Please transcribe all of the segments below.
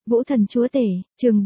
Vũ thần chúa tể, chương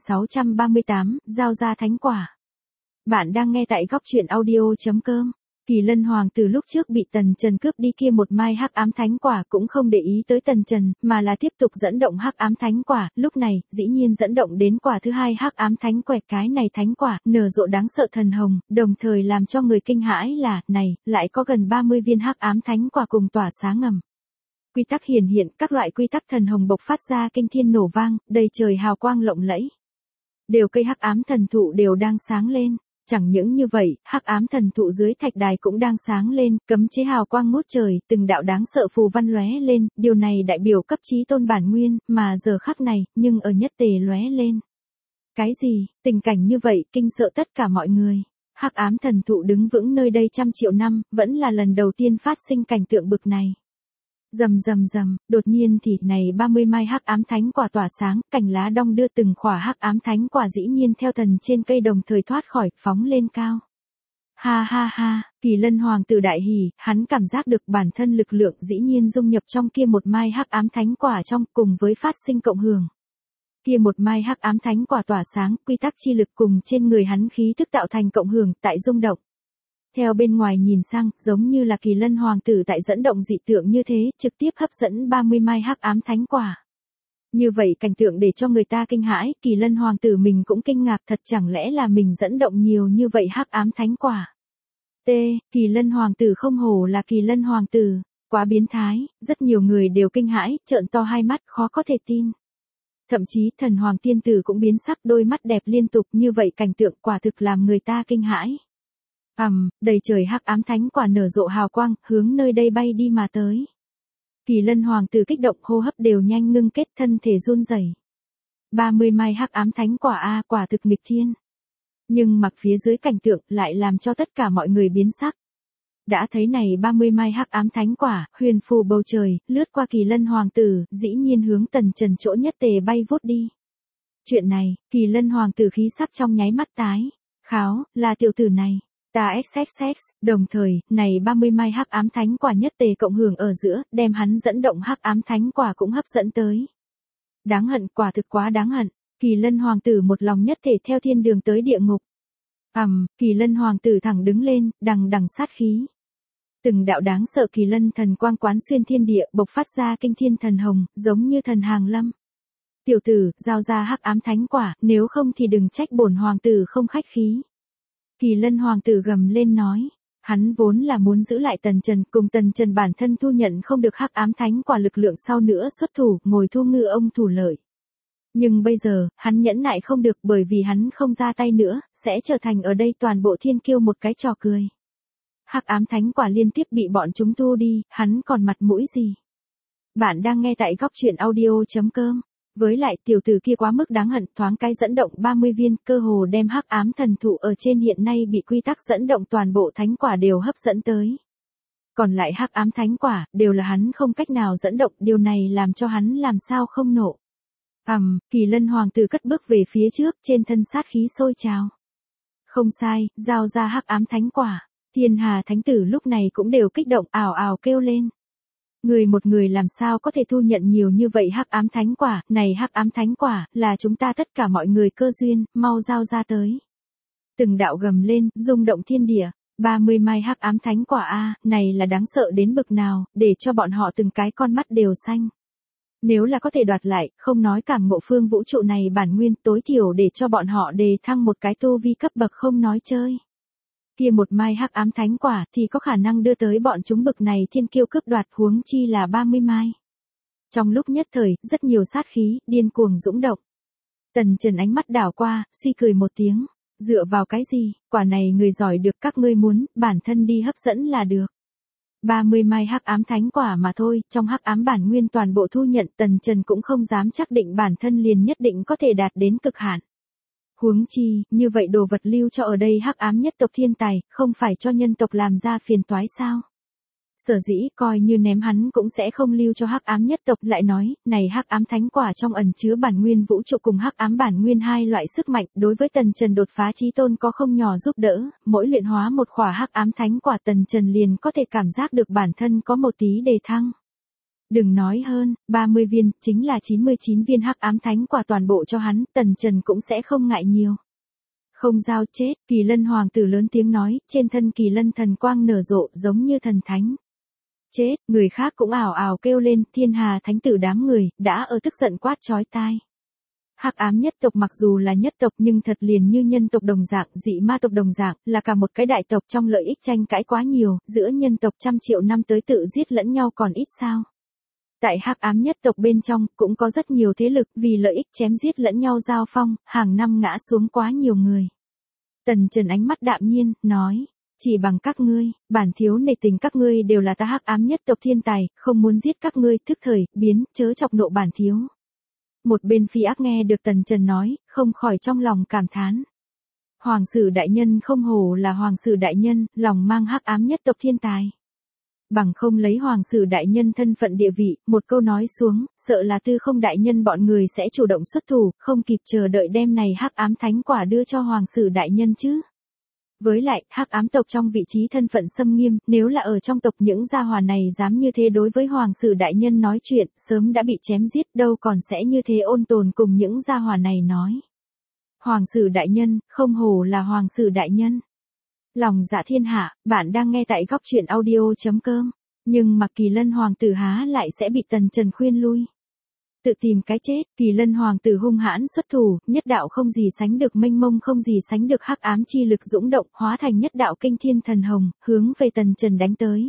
4638, giao ra thánh quả. Bạn đang nghe tại góc truyện audio.com. Kỳ Lân Hoàng từ lúc trước bị Tần Trần cướp đi kia một mai hắc ám thánh quả cũng không để ý tới Tần Trần, mà là tiếp tục dẫn động hắc ám thánh quả, lúc này, dĩ nhiên dẫn động đến quả thứ hai hắc ám thánh quẻ. Cái này thánh quả, nở rộ đáng sợ thần hồng, đồng thời làm cho người kinh hãi là, này, lại có gần 30 viên hắc ám thánh quả cùng tỏa sáng ngầm. Quy tắc hiển hiện, các loại quy tắc thần hồng bộc phát ra kinh thiên nổ vang, đầy trời hào quang lộng lẫy. Đều cây hắc ám thần thụ đều đang sáng lên. Chẳng những như vậy, hắc ám thần thụ dưới thạch đài cũng đang sáng lên, cấm chế hào quang ngút trời, từng đạo đáng sợ phù văn lóe lên, điều này đại biểu cấp chí tôn bản nguyên, mà giờ khắc này, nhưng ở nhất tề lóe lên. Cái gì, tình cảnh như vậy, kinh sợ tất cả mọi người. Hắc ám thần thụ đứng vững nơi đây trăm triệu năm, vẫn là lần đầu tiên phát sinh cảnh tượng bực này. Rầm rầm rầm, đột nhiên thì này 30 mai hắc ám thánh quả tỏa sáng, cành lá đong đưa từng khỏa hắc ám thánh quả dĩ nhiên theo thần trên cây đồng thời thoát khỏi, phóng lên cao. Ha ha ha, Kỳ Lân Hoàng tử đại hỉ, hắn cảm giác được bản thân lực lượng dĩ nhiên dung nhập trong kia một mai hắc ám thánh quả trong, cùng với phát sinh cộng hưởng. Kia một mai hắc ám thánh quả tỏa sáng, quy tắc chi lực cùng trên người hắn khí thức tạo thành cộng hưởng, tại rung động. Theo bên ngoài nhìn sang, giống như là Kỳ Lân Hoàng tử tại dẫn động dị tượng như thế, trực tiếp hấp dẫn 30 mai hắc ám thánh quả. Như vậy cảnh tượng để cho người ta kinh hãi, Kỳ Lân Hoàng tử mình cũng kinh ngạc, thật chẳng lẽ là mình dẫn động nhiều như vậy hắc ám thánh quả. Kỳ Lân Hoàng tử không hổ là Kỳ Lân Hoàng tử, quá biến thái, rất nhiều người đều kinh hãi, trợn to hai mắt, khó có thể tin. Thậm chí thần hoàng tiên tử cũng biến sắc, đôi mắt đẹp liên tục, như vậy cảnh tượng quả thực làm người ta kinh hãi. Đầy trời hắc ám thánh quả nở rộ hào quang, hướng nơi đây bay đi mà tới. Kỳ Lân Hoàng tử kích động, hô hấp đều nhanh ngưng kết, thân thể run rẩy. 30 mai hắc ám thánh quả quả thực nghịch thiên. Nhưng mặc phía dưới cảnh tượng lại làm cho tất cả mọi người biến sắc. Đã thấy này 30 mai hắc ám thánh quả, huyền phù bầu trời, lướt qua Kỳ Lân Hoàng tử, dĩ nhiên hướng Tần Trần chỗ nhất tề bay vút đi. Chuyện này, Kỳ Lân Hoàng tử khí sắc trong nháy mắt tái. Kháo, là tiểu tử này. Ta XXX, đồng thời, này 30 mai hắc ám thánh quả nhất tề cộng hưởng ở giữa, đem hắn dẫn động hắc ám thánh quả cũng hấp dẫn tới. Đáng hận, quả thực quá đáng hận. Kỳ Lân Hoàng tử một lòng nhất thể theo thiên đường tới địa ngục. Kỳ Lân Hoàng tử thẳng đứng lên, đằng đằng sát khí. Từng đạo đáng sợ Kỳ Lân thần quang quán xuyên thiên địa, bộc phát ra kinh thiên thần hồng, giống như thần hàng lâm. Tiểu tử, giao ra hắc ám thánh quả, nếu không thì đừng trách bổn hoàng tử không khách khí. Kỳ Lân Hoàng tử gầm lên nói, hắn vốn là muốn giữ lại Tần Trần, cùng Tần Trần bản thân thu nhận không được hắc ám thánh quả lực lượng sau nữa xuất thủ, ngồi thu ngư ông thủ lợi. Nhưng bây giờ, hắn nhẫn nại không được, bởi vì hắn không ra tay nữa, sẽ trở thành ở đây toàn bộ thiên kiêu một cái trò cười. Hắc ám thánh quả liên tiếp bị bọn chúng thu đi, hắn còn mặt mũi gì? Bạn đang nghe tại góc truyện audio.com. Với lại tiểu tử kia quá mức đáng hận, thoáng cái dẫn động 30 viên, cơ hồ đem hắc ám thần thụ ở trên hiện nay bị quy tắc dẫn động toàn bộ thánh quả đều hấp dẫn tới. Còn lại hắc ám thánh quả, đều là hắn không cách nào dẫn động, điều này làm cho hắn làm sao không nộ. Kỳ Lân Hoàng tử cất bước về phía trước, trên thân sát khí sôi trào. Không sai, giao ra hắc ám thánh quả. Thiên Hà thánh tử lúc này cũng đều kích động, ào ào kêu lên. Người một người làm sao có thể thu nhận nhiều như vậy hắc ám thánh quả, này hắc ám thánh quả, là chúng ta tất cả mọi người cơ duyên, mau giao ra tới. Từng đạo gầm lên, rung động thiên địa, 30 mai hắc ám thánh quả này là đáng sợ đến bực nào, để cho bọn họ từng cái con mắt đều xanh. Nếu là có thể đoạt lại, không nói cảm ngộ phương vũ trụ này bản nguyên, tối thiểu để cho bọn họ đề thăng một cái tu vi cấp bậc không nói chơi. Kia một mai hắc ám thánh quả thì có khả năng đưa tới bọn chúng bực này thiên kiêu cướp đoạt, huống chi là 30 mai. Trong lúc nhất thời, rất nhiều sát khí, điên cuồng dũng động. Tần Trần ánh mắt đảo qua, suy cười một tiếng. Dựa vào cái gì, quả này người giỏi được, các ngươi muốn, bản thân đi hấp dẫn là được. 30 mai hắc ám thánh quả mà thôi, trong hắc ám bản nguyên toàn bộ thu nhận, Tần Trần cũng không dám chắc định bản thân liền nhất định có thể đạt đến cực hạn. Huống chi, như vậy đồ vật lưu cho ở đây hắc ám nhất tộc thiên tài, không phải cho nhân tộc làm ra phiền toái sao? Sở dĩ coi như ném hắn cũng sẽ không lưu cho hắc ám nhất tộc, lại nói, này hắc ám thánh quả trong ẩn chứa bản nguyên vũ trụ cùng hắc ám bản nguyên hai loại sức mạnh, đối với Tần Trần đột phá chí tôn có không nhỏ giúp đỡ, mỗi luyện hóa một khỏa hắc ám thánh quả Tần Trần liền có thể cảm giác được bản thân có một tí đề thăng. Đừng nói hơn, 30 viên, chính là 99 viên hắc ám thánh quả toàn bộ cho hắn, Tần Trần cũng sẽ không ngại nhiều. Không giao chết, Kỳ Lân hoàng tử lớn tiếng nói, trên thân Kỳ Lân thần quang nở rộ giống như thần thánh. Chết, người khác cũng ảo ảo kêu lên, thiên hà thánh tử đám người, đã ở tức giận quát chói tai. Hắc ám nhất tộc mặc dù là nhất tộc nhưng thật liền như nhân tộc đồng dạng, dị ma tộc đồng dạng, là cả một cái đại tộc trong lợi ích tranh cãi quá nhiều, giữa nhân tộc trăm triệu năm tới tự giết lẫn nhau còn ít sao. Tại hắc ám nhất tộc bên trong, cũng có rất nhiều thế lực vì lợi ích chém giết lẫn nhau giao phong, hàng năm ngã xuống quá nhiều người. Tần Trần ánh mắt đạm nhiên, nói, chỉ bằng các ngươi, bản thiếu nể tình các ngươi đều là ta hắc ám nhất tộc thiên tài, không muốn giết các ngươi, thức thời, biến, chớ chọc nộ bản thiếu. Một bên phi ác nghe được Tần Trần nói, không khỏi trong lòng cảm thán. Hoàng sử đại nhân không hổ là hoàng sử đại nhân, lòng mang hắc ám nhất tộc thiên tài. Bằng không lấy hoàng sử đại nhân thân phận địa vị, một câu nói xuống, sợ là Tư Không đại nhân bọn người sẽ chủ động xuất thủ, không kịp chờ đợi đem này hắc ám thánh quả đưa cho hoàng sử đại nhân chứ. Với lại, hắc ám tộc trong vị trí thân phận xâm nghiêm, nếu là ở trong tộc những gia hỏa này dám như thế đối với hoàng sử đại nhân nói chuyện, sớm đã bị chém giết, đâu còn sẽ như thế ôn tồn cùng những gia hỏa này nói. Hoàng sử đại nhân, không hổ là hoàng sử đại nhân. Lòng dạ thiên hạ, bạn đang nghe tại góc truyện audio.com, nhưng mà Kỳ Lân hoàng tử há lại sẽ bị Tần Trần khuyên lui. Tự tìm cái chết, Kỳ Lân hoàng tử hung hãn xuất thủ, nhất đạo không gì sánh được mênh mông không gì sánh được hắc ám chi lực dũng động, hóa thành nhất đạo kinh thiên thần hồng, hướng về Tần Trần đánh tới.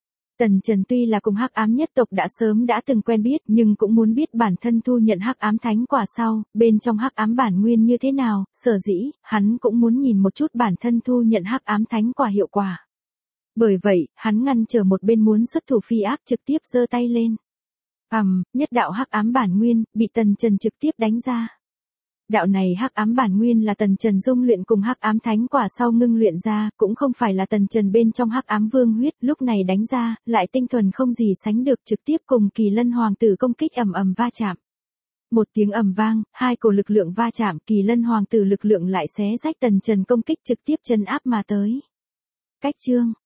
Tần Trần tuy là cùng hắc ám nhất tộc đã sớm đã từng quen biết, nhưng cũng muốn biết bản thân thu nhận hắc ám thánh quả sau, bên trong hắc ám bản nguyên như thế nào, sở dĩ, hắn cũng muốn nhìn một chút bản thân thu nhận hắc ám thánh quả hiệu quả. Bởi vậy, hắn ngăn trở một bên muốn xuất thủ phi ác trực tiếp giơ tay lên. Nhất đạo hắc ám bản nguyên, bị Tần Trần trực tiếp đánh ra. Đạo này hắc ám bản nguyên là Tần Trần dung luyện cùng hắc ám thánh quả sau ngưng luyện ra, cũng không phải là Tần Trần bên trong hắc ám vương huyết, lúc này đánh ra, lại tinh thuần không gì sánh được trực tiếp cùng Kỳ Lân hoàng tử công kích ầm ầm va chạm. Một tiếng ầm vang, hai cổ lực lượng va chạm, Kỳ Lân hoàng tử lực lượng lại xé rách Tần Trần công kích trực tiếp trấn áp mà tới. Cách chương